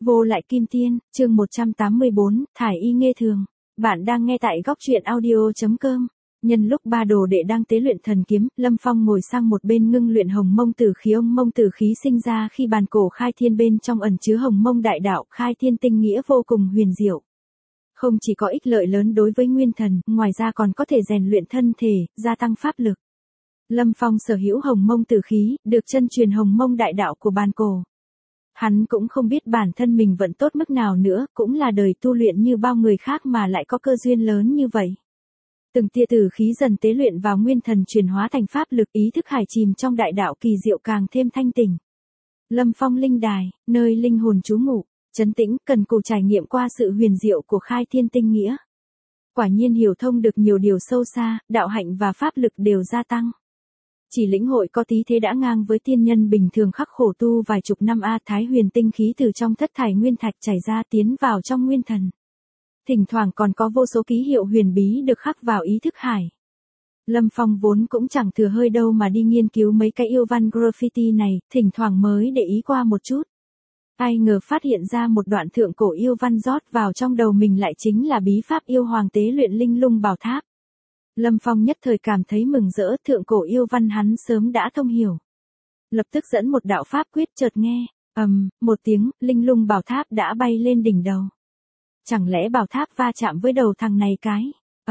Vô lại kim tiên, chương 184, thải y nghê thường. Bạn đang nghe tại góc truyện audio.com. Nhân lúc ba đồ đệ đang tế luyện thần kiếm, Lâm Phong ngồi sang một bên ngưng luyện hồng mông tử khí. Ông mông tử khí sinh ra khi bàn cổ khai thiên bên trong ẩn chứa hồng mông đại đạo, khai thiên tinh nghĩa vô cùng huyền diệu. Không chỉ có ích lợi lớn đối với nguyên thần, ngoài ra còn có thể rèn luyện thân thể, gia tăng pháp lực. Lâm Phong sở hữu hồng mông tử khí, được chân truyền hồng mông đại đạo của bàn cổ. Hắn cũng không biết bản thân mình vẫn tốt mức nào nữa, cũng là đời tu luyện như bao người khác mà lại có cơ duyên lớn như vậy. Từng tia tử khí dần tế luyện vào nguyên thần chuyển hóa thành pháp lực, ý thức hải chìm trong đại đạo kỳ diệu càng thêm thanh tỉnh. Lâm Phong linh đài, nơi linh hồn trú ngụ, trấn tĩnh, cần cù trải nghiệm qua sự huyền diệu của khai thiên tinh nghĩa. Quả nhiên hiểu thông được nhiều điều sâu xa, đạo hạnh và pháp lực đều gia tăng. Chỉ lĩnh hội có tí thế đã ngang với tiên nhân bình thường khắc khổ tu vài chục năm thái huyền tinh khí từ trong thất thải nguyên thạch chảy ra tiến vào trong nguyên thần. Thỉnh thoảng còn có vô số ký hiệu huyền bí được khắc vào ý thức hải. Lâm Phong vốn cũng chẳng thừa hơi đâu mà đi nghiên cứu mấy cái yêu văn graffiti này, thỉnh thoảng mới để ý qua một chút. Ai ngờ phát hiện ra một đoạn thượng cổ yêu văn rót vào trong đầu mình lại chính là bí pháp yêu hoàng tế luyện linh lung bảo tháp. Lâm Phong nhất thời cảm thấy mừng rỡ, thượng cổ yêu văn hắn sớm đã thông hiểu. Lập tức dẫn một đạo pháp quyết chợt nghe, một tiếng, linh lung bảo tháp đã bay lên đỉnh đầu. Chẳng lẽ bảo tháp va chạm với đầu thằng này cái?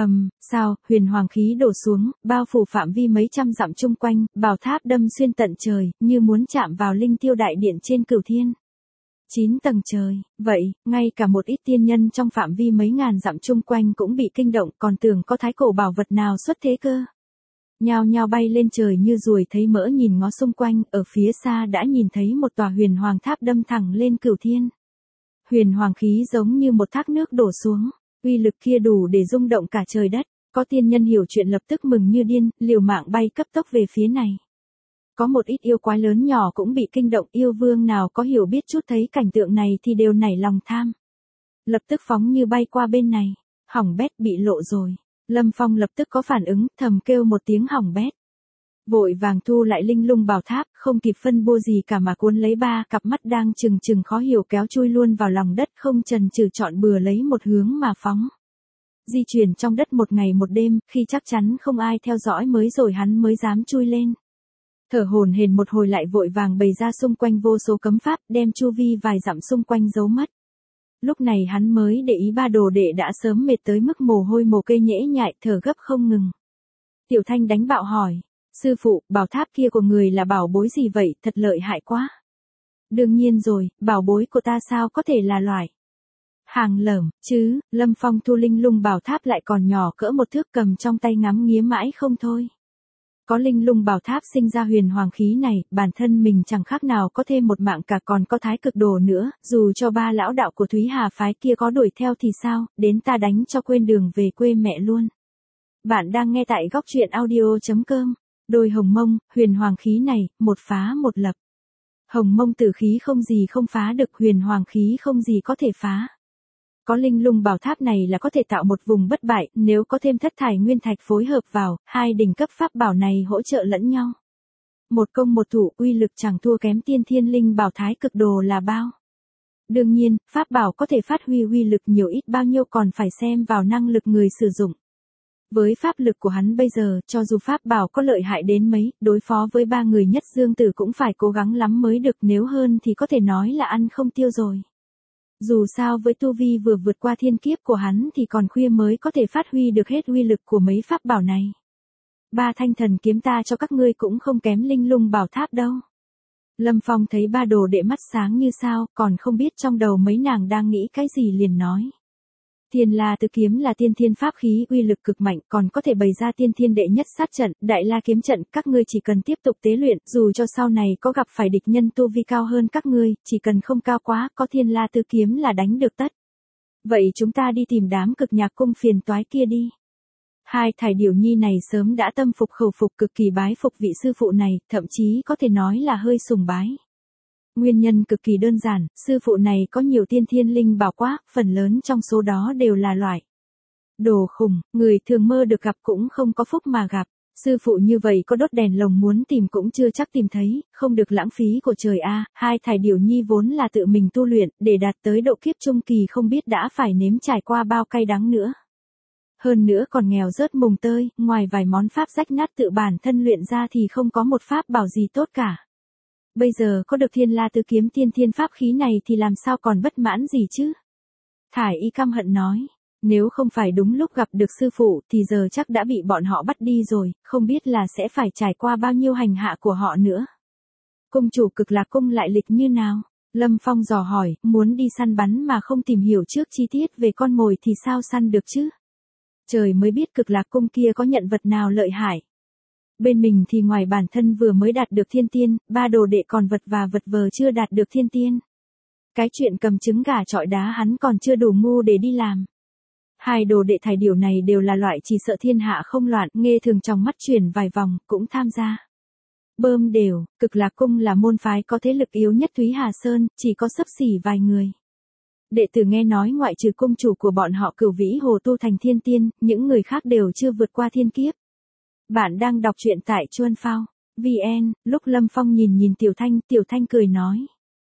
Sao, huyền hoàng khí đổ xuống, bao phủ phạm vi mấy trăm dặm chung quanh, bảo tháp đâm xuyên tận trời, như muốn chạm vào linh tiêu đại điện trên cửu thiên. 9 tầng trời, vậy, ngay cả một ít tiên nhân trong phạm vi mấy ngàn dặm chung quanh cũng bị kinh động, còn tưởng có thái cổ bảo vật nào xuất thế cơ. Nhao nhao bay lên trời như ruồi thấy mỡ nhìn ngó xung quanh, ở phía xa đã nhìn thấy một tòa huyền hoàng tháp đâm thẳng lên cửu thiên. Huyền hoàng khí giống như một thác nước đổ xuống, uy lực kia đủ để rung động cả trời đất, có tiên nhân hiểu chuyện lập tức mừng như điên, liều mạng bay cấp tốc về phía này. Có một ít yêu quái lớn nhỏ cũng bị kinh động, yêu vương nào có hiểu biết chút thấy cảnh tượng này thì đều nảy lòng tham. Lập tức phóng như bay qua bên này, hỏng bét, bị lộ rồi. Lâm Phong lập tức có phản ứng, thầm kêu một tiếng hỏng bét. Vội vàng thu lại linh lung bảo tháp, không kịp phân bua gì cả mà cuốn lấy ba cặp mắt đang trừng trừng khó hiểu kéo chui luôn vào lòng đất, không chần chừ chọn bừa lấy một hướng mà phóng. Di chuyển trong đất một ngày một đêm, khi chắc chắn không ai theo dõi mới rồi hắn mới dám chui lên. Thở hổn hển một hồi lại vội vàng bày ra xung quanh vô số cấm pháp, đem chu vi vài dặm xung quanh giấu mất. Lúc này hắn mới để ý ba đồ đệ đã sớm mệt tới mức mồ hôi mồ kê nhễ nhại, thở gấp không ngừng. Tiểu Thanh đánh bạo hỏi, sư phụ, bảo tháp kia của người là bảo bối gì vậy, thật lợi hại quá. Đương nhiên rồi, bảo bối của ta sao có thể là loại hàng lởm chứ. Lâm Phong thu linh lung bảo tháp lại còn nhỏ cỡ một thước, cầm trong tay ngắm nghía mãi không thôi. Có linh lung bảo tháp sinh ra huyền hoàng khí này, bản thân mình chẳng khác nào có thêm một mạng cả, còn có thái cực đồ nữa, dù cho ba lão đạo của Thúy Hà phái kia có đuổi theo thì sao, đến ta đánh cho quên đường về quê mẹ luôn. Bạn đang nghe tại góc truyện audio.com. Đôi hồng mông, huyền hoàng khí này, một phá một lập. Hồng mông tử khí không gì không phá được, huyền hoàng khí không gì có thể phá. Có linh lung bảo tháp này là có thể tạo một vùng bất bại, nếu có thêm thất thải nguyên thạch phối hợp vào, hai đỉnh cấp pháp bảo này hỗ trợ lẫn nhau. Một công một thủ, uy lực chẳng thua kém tiên thiên linh bảo thái cực đồ là bao. Đương nhiên, pháp bảo có thể phát huy uy lực nhiều ít bao nhiêu còn phải xem vào năng lực người sử dụng. Với pháp lực của hắn bây giờ, cho dù pháp bảo có lợi hại đến mấy, đối phó với ba người nhất dương tử cũng phải cố gắng lắm mới được, nếu hơn thì có thể nói là ăn không tiêu rồi. Dù sao với tu vi vừa vượt qua thiên kiếp của hắn thì còn khuya mới có thể phát huy được hết uy lực của mấy pháp bảo này. Ba thanh thần kiếm ta cho các ngươi cũng không kém linh lung bảo tháp đâu. Lâm Phong thấy ba đồ đệ mắt sáng như sao, còn không biết trong đầu mấy nàng đang nghĩ cái gì liền nói. Thiên La Tứ Kiếm là tiên thiên pháp khí uy lực cực mạnh, còn có thể bày ra tiên thiên đệ nhất sát trận, Đại La Kiếm trận, các ngươi chỉ cần tiếp tục tế luyện, dù cho sau này có gặp phải địch nhân tu vi cao hơn các ngươi, chỉ cần không cao quá, có Thiên La Tứ Kiếm là đánh được tất. Vậy chúng ta đi tìm đám cực nhạc cung phiền toái kia đi. Hai thải điểu nhi này sớm đã tâm phục khẩu phục, cực kỳ bái phục vị sư phụ này, thậm chí có thể nói là hơi sùng bái. Nguyên nhân cực kỳ đơn giản, sư phụ này có nhiều tiên thiên linh bảo quá, phần lớn trong số đó đều là loại đồ khủng, người thường mơ được gặp cũng không có phúc mà gặp. Sư phụ như vậy có đốt đèn lồng muốn tìm cũng chưa chắc tìm thấy, không được lãng phí của trời a. Hai thải điểu nhi vốn là tự mình tu luyện, để đạt tới độ kiếp trung kỳ không biết đã phải nếm trải qua bao cay đắng nữa. Hơn nữa còn nghèo rớt mùng tơi, ngoài vài món pháp rách nát tự bản thân luyện ra thì không có một pháp bảo gì tốt cả. Bây giờ có được Thiên La Tứ Kiếm tiên thiên pháp khí này thì làm sao còn bất mãn gì chứ? Thải y căm hận nói. Nếu không phải đúng lúc gặp được sư phụ thì giờ chắc đã bị bọn họ bắt đi rồi, không biết là sẽ phải trải qua bao nhiêu hành hạ của họ nữa. Cung chủ Cực Lạc Cung lại lịch như nào? Lâm Phong dò hỏi, muốn đi săn bắn mà không tìm hiểu trước chi tiết về con mồi thì sao săn được chứ? Trời mới biết Cực Lạc Cung kia có nhận vật nào lợi hại. Bên mình thì ngoài bản thân vừa mới đạt được thiên tiên, ba đồ đệ còn vật vờ chưa đạt được thiên tiên. Cái chuyện cầm trứng gà chọi đá hắn còn chưa đủ ngu để đi làm. Hai đồ đệ thải điểu này đều là loại chỉ sợ thiên hạ không loạn, nghe thường trong mắt chuyển vài vòng, cũng tham gia. Bơm đều, Cực Lạc Cung là môn phái có thế lực yếu nhất Thúy Hà Sơn, chỉ có xấp xỉ vài người. Đệ tử nghe nói ngoại trừ cung chủ của bọn họ Cửu Vĩ Hồ tu thành thiên tiên, những người khác đều chưa vượt qua thiên kiếp. Bạn đang đọc truyện tại Chuan Phao VN, lúc Lâm Phong nhìn Tiểu Thanh cười nói.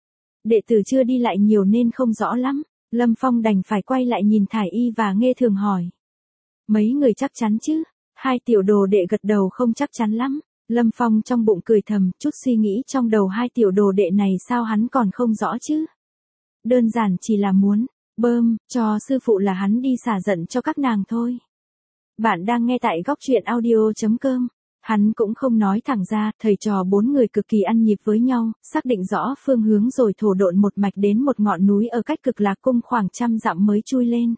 Đệ tử chưa đi lại nhiều nên không rõ lắm. Lâm Phong đành phải quay lại nhìn Thải y và Nghe Thường hỏi. Mấy người chắc chắn chứ? Hai tiểu đồ đệ gật đầu không chắc chắn lắm. Lâm Phong trong bụng cười thầm, chút suy nghĩ trong đầu hai tiểu đồ đệ này sao hắn còn không rõ chứ? Đơn giản chỉ là muốn, bơm, cho sư phụ là hắn đi xả giận cho các nàng thôi. Bạn đang nghe tại góc truyện audio.com. Hắn cũng không nói thẳng ra, thầy trò bốn người cực kỳ ăn nhịp với nhau, xác định rõ phương hướng rồi thổ độn một mạch đến một ngọn núi ở cách Cực Lạc Cung khoảng 100 dặm mới chui lên.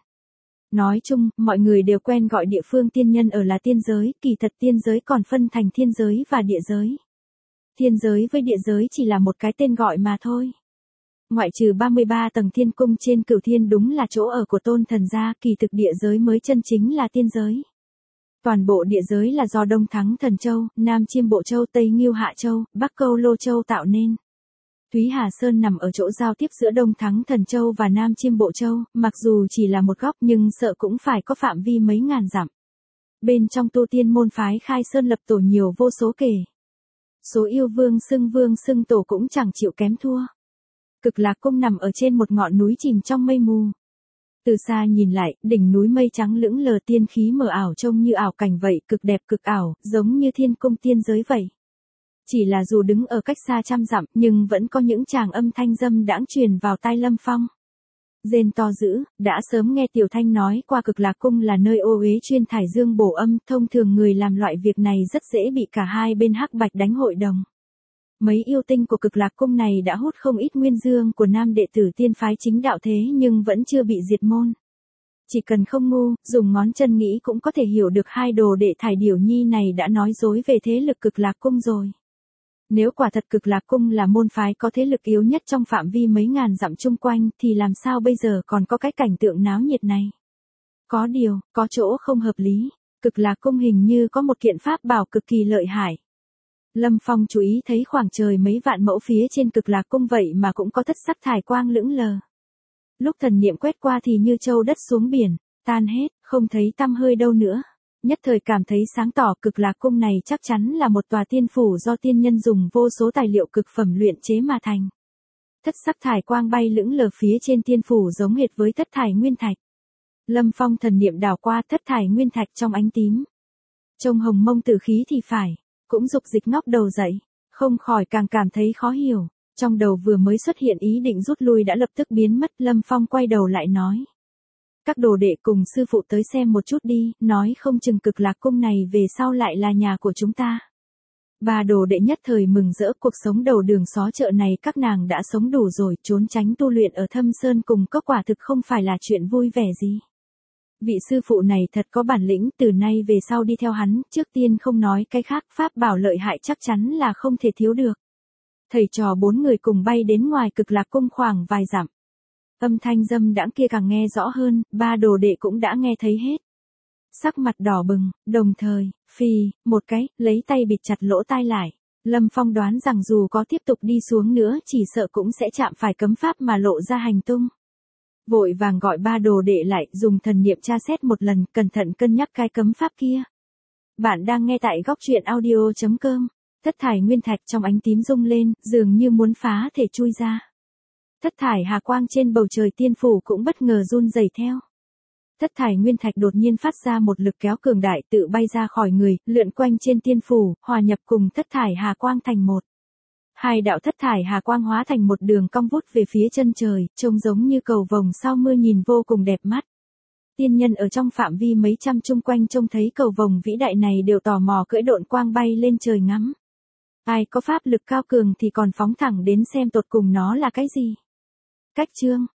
Nói chung, mọi người đều quen gọi địa phương tiên nhân ở là tiên giới, kỳ thật tiên giới còn phân thành thiên giới và địa giới. Thiên giới với địa giới chỉ là một cái tên gọi mà thôi. Ngoại trừ 33 tầng thiên cung trên Cửu Thiên đúng là chỗ ở của Tôn Thần gia, kỳ thực địa giới mới chân chính là tiên giới. Toàn bộ địa giới là do Đông Thắng Thần Châu, Nam Chiêm Bộ Châu, Tây Ngưu Hạ Châu, Bắc Câu Lô Châu tạo nên. Thúy Hà Sơn nằm ở chỗ giao tiếp giữa Đông Thắng Thần Châu và Nam Chiêm Bộ Châu, mặc dù chỉ là một góc nhưng sợ cũng phải có phạm vi mấy ngàn dặm. Bên trong tu tiên môn phái khai sơn lập tổ nhiều vô số kể. Số yêu vương xưng tổ cũng chẳng chịu kém thua. Cực Lạc Cung nằm ở trên một ngọn núi chìm trong mây mù. Từ xa nhìn lại, đỉnh núi mây trắng lững lờ tiên khí mờ ảo trông như ảo cảnh vậy, cực đẹp cực ảo, giống như thiên cung tiên giới vậy. Chỉ là dù đứng ở cách xa 100 dặm, nhưng vẫn có những tràng âm thanh dâm đãng truyền vào tai Lâm Phong. Rên to dữ, đã sớm nghe Tiểu Thanh nói qua Cực Lạc Cung là nơi ô uế chuyên thải dương bổ âm, thông thường người làm loại việc này rất dễ bị cả hai bên hắc bạch đánh hội đồng. Mấy yêu tinh của Cực Lạc Cung này đã hút không ít nguyên dương của nam đệ tử tiên phái chính đạo thế nhưng vẫn chưa bị diệt môn. Chỉ cần không ngu, dùng ngón chân nghĩ cũng có thể hiểu được hai đồ đệ thải điểu nhi này đã nói dối về thế lực Cực Lạc Cung rồi. Nếu quả thật Cực Lạc Cung là môn phái có thế lực yếu nhất trong phạm vi mấy ngàn dặm chung quanh thì làm sao bây giờ còn có cái cảnh tượng náo nhiệt này. Có điều, có chỗ không hợp lý. Cực Lạc Cung hình như có một kiện pháp bảo cực kỳ lợi hại. Lâm Phong chú ý thấy khoảng trời mấy vạn mẫu phía trên Cực Lạc Cung vậy mà cũng có thất sắc thải quang lững lờ. Lúc thần niệm quét qua thì như châu đất xuống biển, tan hết, không thấy tăm hơi đâu nữa. Nhất thời cảm thấy sáng tỏ Cực Lạc Cung này chắc chắn là một tòa tiên phủ do tiên nhân dùng vô số tài liệu cực phẩm luyện chế mà thành. Thất sắc thải quang bay lững lờ phía trên tiên phủ giống hệt với thất thải nguyên thạch. Lâm Phong thần niệm đảo qua thất thải nguyên thạch trong ánh tím. Trông hồng mông tử khí thì phải, cũng dục dịch ngóc đầu dậy, không khỏi càng cảm thấy khó hiểu. Trong đầu vừa mới xuất hiện ý định rút lui đã lập tức biến mất. Lâm Phong quay đầu lại nói. Các đồ đệ cùng sư phụ tới xem một chút đi, nói không chừng Cực Lạc Cung này về sau lại là nhà của chúng ta. Ba đồ đệ nhất thời mừng rỡ, cuộc sống đầu đường xó chợ này các nàng đã sống đủ rồi, trốn tránh tu luyện ở Thâm Sơn cùng có quả thực không phải là chuyện vui vẻ gì. Vị sư phụ này thật có bản lĩnh, từ nay về sau đi theo hắn, trước tiên không nói cái khác, pháp bảo lợi hại chắc chắn là không thể thiếu được. Thầy trò bốn người cùng bay đến ngoài Cực Lạc Cung khoảng vài dặm. Âm thanh dâm đãng kia càng nghe rõ hơn, ba đồ đệ cũng đã nghe thấy hết. Sắc mặt đỏ bừng, đồng thời, một cái, lấy tay bịt chặt lỗ tai lại. Lâm Phong đoán rằng dù có tiếp tục đi xuống nữa chỉ sợ cũng sẽ chạm phải cấm pháp mà lộ ra hành tung. Vội vàng gọi ba đồ đệ lại, dùng thần niệm tra xét một lần, cẩn thận cân nhắc cái cấm pháp kia. Bạn đang nghe tại góc truyện audio.com. Thất thải nguyên thạch trong ánh tím rung lên, dường như muốn phá thể chui ra. Thất thải hà quang trên bầu trời tiên phủ cũng bất ngờ run rẩy theo. Thất thải nguyên thạch đột nhiên phát ra một lực kéo cường đại tự bay ra khỏi người, lượn quanh trên tiên phủ, hòa nhập cùng thất thải hà quang thành một. Hai đạo thất thải hà quang hóa thành một đường cong vút về phía chân trời, trông giống như cầu vồng sau mưa nhìn vô cùng đẹp mắt. Tiên nhân ở trong phạm vi mấy trăm chung quanh trông thấy cầu vồng vĩ đại này đều tò mò cưỡi độn quang bay lên trời ngắm. Ai có pháp lực cao cường thì còn phóng thẳng đến xem tột cùng nó là cái gì. Cách chương